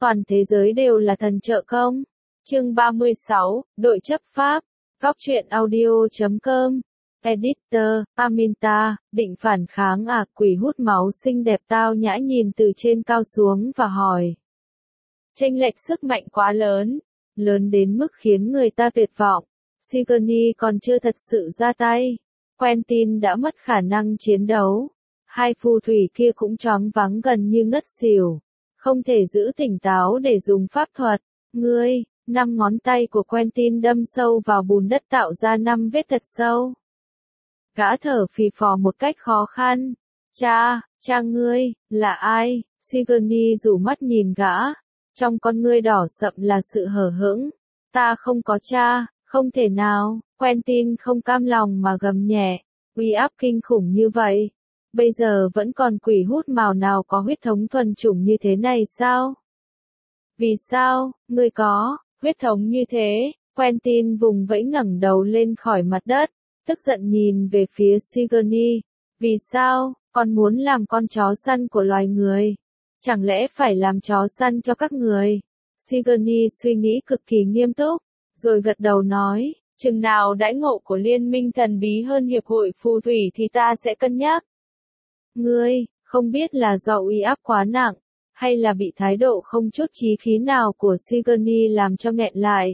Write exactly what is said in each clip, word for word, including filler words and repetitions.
Toàn thế giới đều là thần trợ công. Chương ba mươi sáu, đội chấp pháp. Góc truyện audio chấm com. Editor, Aminta, định phản kháng à, quỷ hút máu xinh đẹp tao nhã nhìn từ trên cao xuống và hỏi. Chênh lệch sức mạnh quá lớn, lớn đến mức khiến người ta tuyệt vọng. Sigourney còn chưa thật sự ra tay. Quentin đã mất khả năng chiến đấu. Hai phù thủy kia cũng choáng váng gần như ngất xỉu. Không thể giữ tỉnh táo để dùng pháp thuật. Ngươi, năm ngón tay của Quentin đâm sâu vào bùn đất tạo ra năm vết thật sâu. Gã thở phì phò một cách khó khăn. Cha, cha ngươi, là ai? Sigourney rủ mắt nhìn gã. Trong con ngươi đỏ sậm là sự hờ hững. Ta không có cha, không thể nào. Quentin không cam lòng mà gầm nhẹ. Uy áp kinh khủng như vậy. Bây giờ vẫn còn quỷ hút mào nào có huyết thống thuần chủng như thế này sao? Vì sao, ngươi có, huyết thống như thế? Quentin vùng vẫy ngẩng đầu lên khỏi mặt đất, tức giận nhìn về phía Sigourney. Vì sao, con muốn làm con chó săn của loài người? Chẳng lẽ phải làm chó săn cho các người? Sigourney suy nghĩ cực kỳ nghiêm túc, rồi gật đầu nói, chừng nào đãi ngộ của liên minh thần bí hơn hiệp hội phù thủy thì ta sẽ cân nhắc. Ngươi, không biết là do uy áp quá nặng, hay là bị thái độ không chút chí khí nào của Sigourney làm cho nghẹn lại.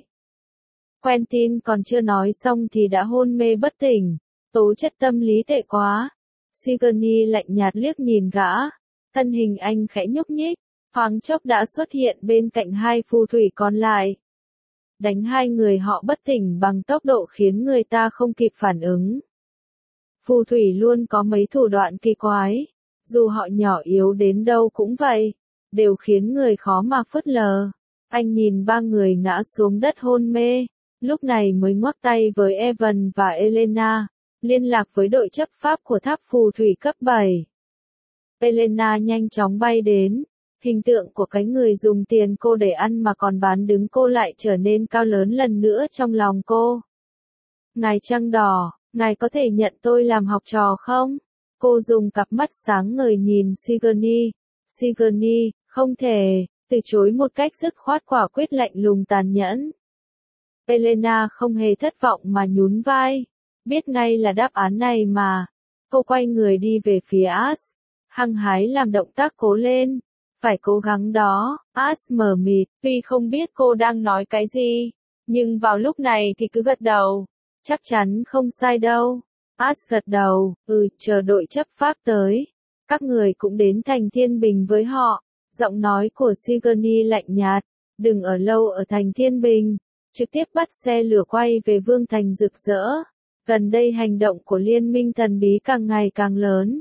Quentin còn chưa nói xong thì đã hôn mê bất tỉnh, tố chất tâm lý tệ quá. Sigourney lạnh nhạt liếc nhìn gã, thân hình anh khẽ nhúc nhích, thoáng chốc đã xuất hiện bên cạnh hai phù thủy còn lại. Đánh hai người họ bất tỉnh bằng tốc độ khiến người ta không kịp phản ứng. Phù thủy luôn có mấy thủ đoạn kỳ quái, dù họ nhỏ yếu đến đâu cũng vậy, đều khiến người khó mà phớt lờ. Anh nhìn ba người ngã xuống đất hôn mê, lúc này mới ngoắc tay với Evan và Elena, liên lạc với đội chấp pháp của tháp phù thủy cấp bảy. Elena nhanh chóng bay đến, hình tượng của cái người dùng tiền cô để ăn mà còn bán đứng cô lại trở nên cao lớn lần nữa trong lòng cô. Ngài trăng đỏ, ngài có thể nhận tôi làm học trò không? Cô dùng cặp mắt sáng ngời nhìn Sigourney. Sigourney, không thể, từ chối một cách dứt khoát quả quyết lạnh lùng tàn nhẫn. Elena không hề thất vọng mà nhún vai. Biết ngay là đáp án này mà. Cô quay người đi về phía Ash. Hăng hái làm động tác cố lên. Phải cố gắng đó. Ash mờ mịt, tuy không biết cô đang nói cái gì. Nhưng vào lúc này thì cứ gật đầu. Chắc chắn không sai đâu. Ash gật đầu, ừ, chờ đội chấp pháp tới. Các người cũng đến thành Thiên Bình với họ. Giọng nói của Sigourney lạnh nhạt. Đừng ở lâu ở thành Thiên Bình. Trực tiếp bắt xe lửa quay về Vương Thành rực rỡ. Gần đây hành động của liên minh thần bí càng ngày càng lớn.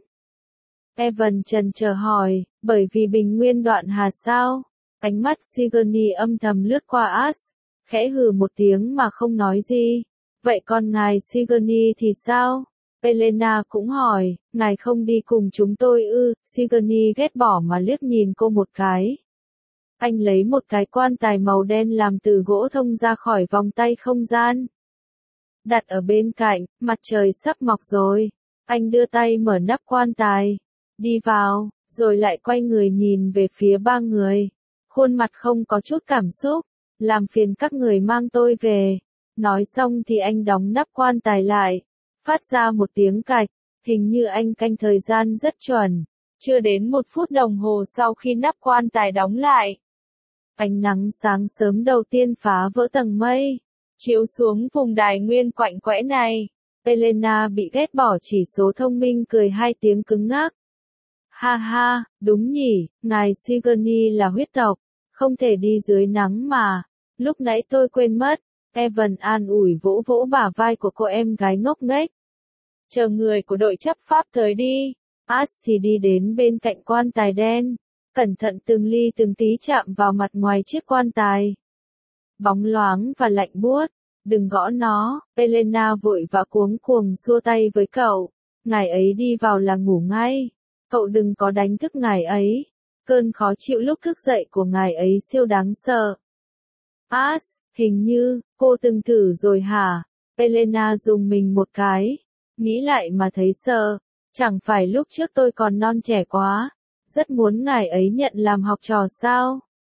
Evan trần chờ hỏi, bởi vì bình nguyên đoạn hà sao? Ánh mắt Sigourney âm thầm lướt qua Ash, khẽ hừ một tiếng mà không nói gì. Vậy còn ngài Sigourney thì sao? Elena cũng hỏi, ngài không đi cùng chúng tôi ư? Sigourney ghét bỏ mà liếc nhìn cô một cái. Anh lấy một cái quan tài màu đen làm từ gỗ thông ra khỏi vòng tay không gian. Đặt ở bên cạnh, mặt trời sắp mọc rồi. Anh đưa tay mở nắp quan tài. Đi vào, rồi lại quay người nhìn về phía ba người. Khuôn mặt không có chút cảm xúc. Làm phiền các người mang tôi về. Nói xong thì anh đóng nắp quan tài lại. Phát ra một tiếng cạch. Hình như anh canh thời gian rất chuẩn. Chưa đến một phút đồng hồ sau khi nắp quan tài đóng lại. Ánh nắng sáng sớm đầu tiên phá vỡ tầng mây. Chiếu xuống vùng đài nguyên quạnh quẽ này. Elena bị ghét bỏ chỉ số thông minh cười hai tiếng cứng ngắc. Ha ha, đúng nhỉ, ngài Sigourney là huyết tộc. Không thể đi dưới nắng mà. Lúc nãy tôi quên mất. Evan an ủi vỗ vỗ bả vai của cô em gái ngốc nghếch. Chờ người của đội chấp pháp tới đi. Ash thì đi đến bên cạnh quan tài đen. Cẩn thận từng ly từng tí chạm vào mặt ngoài chiếc quan tài. Bóng loáng và lạnh buốt. Đừng gõ nó. Elena vội vã cuống cuồng xua tay với cậu. Ngài ấy đi vào là ngủ ngay. Cậu đừng có đánh thức ngài ấy. Cơn khó chịu lúc thức dậy của ngài ấy siêu đáng sợ. Ash, hình như, cô từng thử rồi hả? Elena dùng mình một cái. Nghĩ lại mà thấy sợ. Chẳng phải lúc trước tôi còn non trẻ quá. Rất muốn ngài ấy nhận làm học trò sao?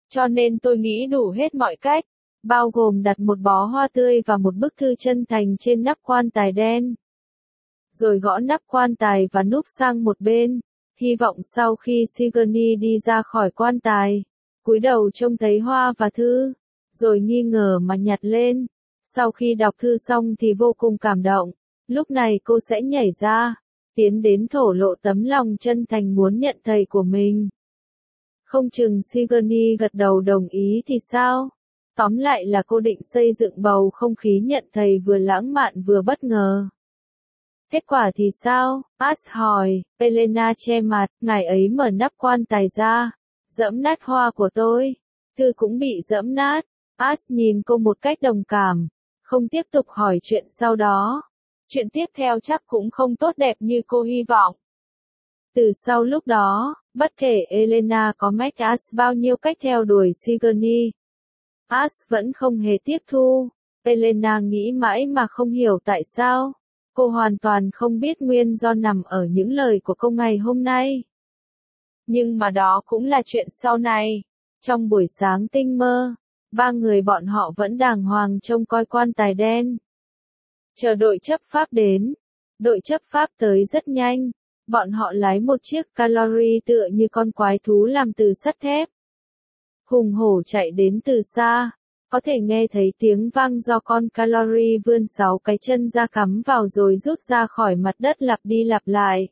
Cho nên tôi nghĩ đủ hết mọi cách, bao gồm đặt một bó hoa tươi và một bức thư chân thành trên nắp quan tài đen. Rồi gõ nắp quan tài và núp sang một bên, hy vọng sau khi Sigourney đi ra khỏi quan tài, cúi đầu trông thấy hoa và thư, rồi nghi ngờ mà nhặt lên. Sau khi đọc thư xong thì vô cùng cảm động, lúc này cô sẽ nhảy ra, tiến đến thổ lộ tấm lòng chân thành muốn nhận thầy của mình. Không chừng Sigourney gật đầu đồng ý thì sao? Tóm lại là cô định xây dựng bầu không khí nhận thầy vừa lãng mạn vừa bất ngờ. Kết quả thì sao? Ash hỏi. Elena che mặt, ngài ấy mở nắp quan tài ra, giẫm nát hoa của tôi. Thư cũng bị giẫm nát. Ash nhìn cô một cách đồng cảm, không tiếp tục hỏi chuyện sau đó. Chuyện tiếp theo chắc cũng không tốt đẹp như cô hy vọng. Từ sau lúc đó, bất kể Elena có mách Ash bao nhiêu cách theo đuổi Sigourney, Ash vẫn không hề tiếp thu. Elena nghĩ mãi mà không hiểu tại sao. Cô hoàn toàn không biết nguyên do nằm ở những lời của cô ngày hôm nay. Nhưng mà đó cũng là chuyện sau này. Trong buổi sáng tinh mơ, ba người bọn họ vẫn đàng hoàng trông coi quan tài đen. Chờ đội chấp pháp đến. Đội chấp pháp tới rất nhanh. Bọn họ lái một chiếc Calvary tựa như con quái thú làm từ sắt thép. Hùng hổ chạy đến từ xa. Có thể nghe thấy tiếng vang do con Calvary vươn sáu cái chân ra cắm vào rồi rút ra khỏi mặt đất lặp đi lặp lại.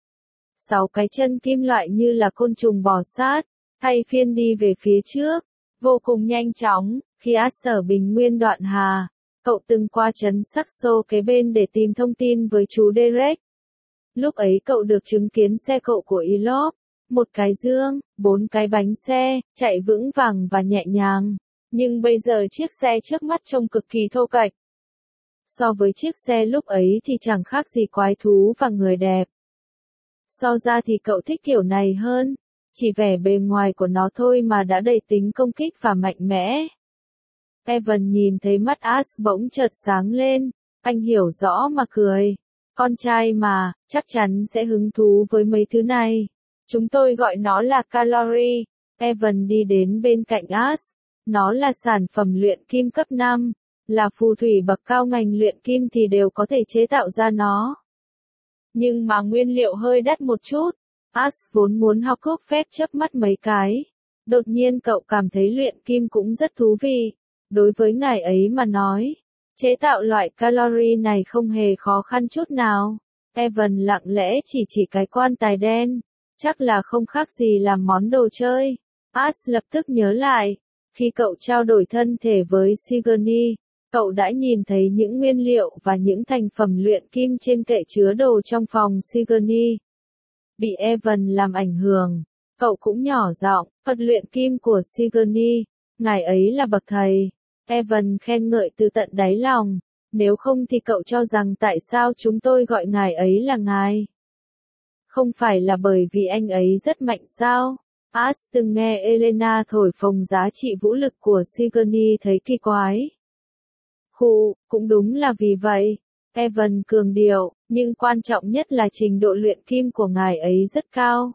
Sáu cái chân kim loại như là côn trùng bò sát, thay phiên đi về phía trước, vô cùng nhanh chóng. Khi Ash ở Bình Nguyên Đoạn Hà, cậu từng qua trấn Saxo kế bên để tìm thông tin với chú Derek. Lúc ấy cậu được chứng kiến xe cộ của Elop, một cái dương, bốn cái bánh xe, chạy vững vàng và nhẹ nhàng. Nhưng bây giờ chiếc xe trước mắt trông cực kỳ thô kệch. So với chiếc xe lúc ấy thì chẳng khác gì quái thú và người đẹp. So ra thì cậu thích kiểu này hơn, chỉ vẻ bề ngoài của nó thôi mà đã đầy tính công kích và mạnh mẽ. Evan nhìn thấy mắt Ash bỗng chợt sáng lên, anh hiểu rõ mà cười. Con trai mà, chắc chắn sẽ hứng thú với mấy thứ này. Chúng tôi gọi nó là Calvary. Evan đi đến bên cạnh Ash. Nó là sản phẩm luyện kim cấp năm, là phù thủy bậc cao ngành luyện kim thì đều có thể chế tạo ra nó. Nhưng mà nguyên liệu hơi đắt một chút. Ash vốn muốn học cốc phép chớp mắt mấy cái. Đột nhiên cậu cảm thấy luyện kim cũng rất thú vị. Đối với ngài ấy mà nói, chế tạo loại Calvary này không hề khó khăn chút nào. Evan lặng lẽ chỉ chỉ cái quan tài đen. Chắc là không khác gì làm món đồ chơi. Ash lập tức nhớ lại. Khi cậu trao đổi thân thể với Sigourney, cậu đã nhìn thấy những nguyên liệu và những thành phẩm luyện kim trên kệ chứa đồ trong phòng Sigourney. Bị Evan làm ảnh hưởng, cậu cũng nhỏ giọng, vật luyện kim của Sigourney, ngài ấy là bậc thầy. Evan khen ngợi từ tận đáy lòng, nếu không thì cậu cho rằng tại sao chúng tôi gọi ngài ấy là ngài? Không phải là bởi vì anh ấy rất mạnh sao? Ash từng nghe Elena thổi phồng giá trị vũ lực của Sigourney thấy kỳ quái. Khụ, cũng đúng là vì vậy. Evan cường điệu, nhưng quan trọng nhất là trình độ luyện kim của ngài ấy rất cao.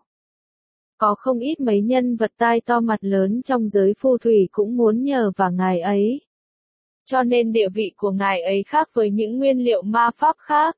Có không ít mấy nhân vật tai to mặt lớn trong giới phù thủy cũng muốn nhờ vào ngài ấy. Cho nên địa vị của ngài ấy khác với những nguyên liệu ma pháp khác.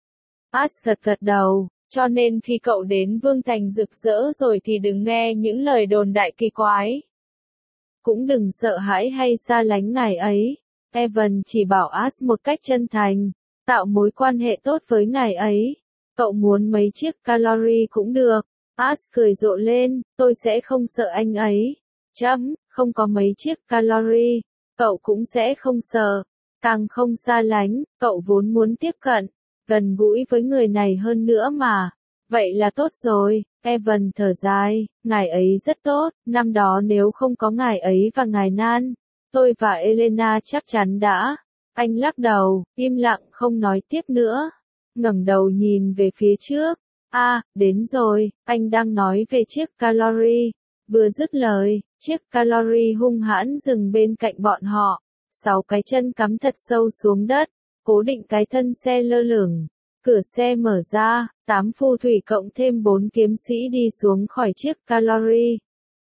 Ash gật gật đầu. Cho nên khi cậu đến Vương Thành rực rỡ rồi thì đừng nghe những lời đồn đại kỳ quái. Cũng đừng sợ hãi hay xa lánh ngài ấy. Evan chỉ bảo Ash một cách chân thành, tạo mối quan hệ tốt với ngài ấy. Cậu muốn mấy chiếc Calvary cũng được. Ash cười rộ lên, tôi sẽ không sợ anh ấy. Chấm, không có mấy chiếc Calvary, cậu cũng sẽ không sợ. Càng không xa lánh, cậu vốn muốn tiếp cận, gần gũi với người này hơn nữa mà. Vậy là tốt rồi. Evan thở dài, ngài ấy rất tốt, năm đó nếu không có ngài ấy và ngài Nan, tôi và Elena chắc chắn đã. Anh lắc đầu, im lặng không nói tiếp nữa. Ngẩng đầu nhìn về phía trước. A, à, đến rồi, anh đang nói về chiếc Calvary. Vừa dứt lời, chiếc Calvary hung hãn dừng bên cạnh bọn họ. Sáu cái chân cắm thật sâu xuống đất, cố định cái thân xe lơ lửng. Cửa xe mở ra, tám phù thủy cộng thêm bốn kiếm sĩ đi xuống khỏi chiếc Calvary.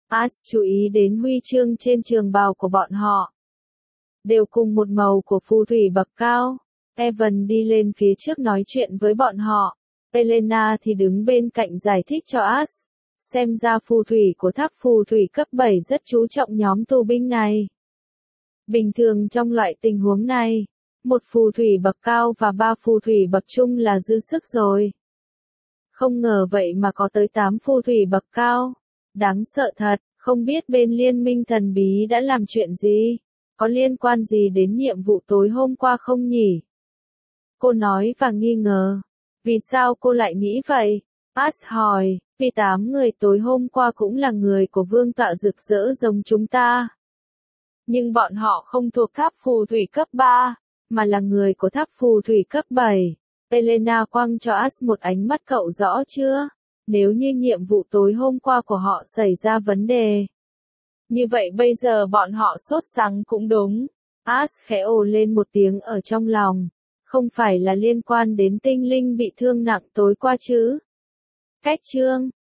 As chú ý đến huy chương trên trường bào của bọn họ. Đều cùng một màu của phù thủy bậc cao. Evan đi lên phía trước nói chuyện với bọn họ. Elena thì đứng bên cạnh giải thích cho As. Xem ra phù thủy của tháp phù thủy cấp bảy rất chú trọng nhóm tù binh này. Bình thường trong loại tình huống này, một phù thủy bậc cao và ba phù thủy bậc trung là dư sức rồi. Không ngờ vậy mà có tới tám phù thủy bậc cao. Đáng sợ thật, không biết bên liên minh thần bí đã làm chuyện gì? Có liên quan gì đến nhiệm vụ tối hôm qua không nhỉ? Cô nói và nghi ngờ. Vì sao cô lại nghĩ vậy? As hỏi, vì tám người tối hôm qua cũng là người của vương tọa rực rỡ giống chúng ta. Nhưng bọn họ không thuộc tháp phù thủy cấp ba, mà là người của tháp phù thủy cấp bảy. Elena quăng cho As một ánh mắt, cậu rõ chưa? Nếu như nhiệm vụ tối hôm qua của họ xảy ra vấn đề. Như vậy bây giờ bọn họ sốt sắng cũng đúng. As khẽ ồ lên một tiếng ở trong lòng. Không phải là liên quan đến tinh linh bị thương nặng tối qua chứ? Cách chương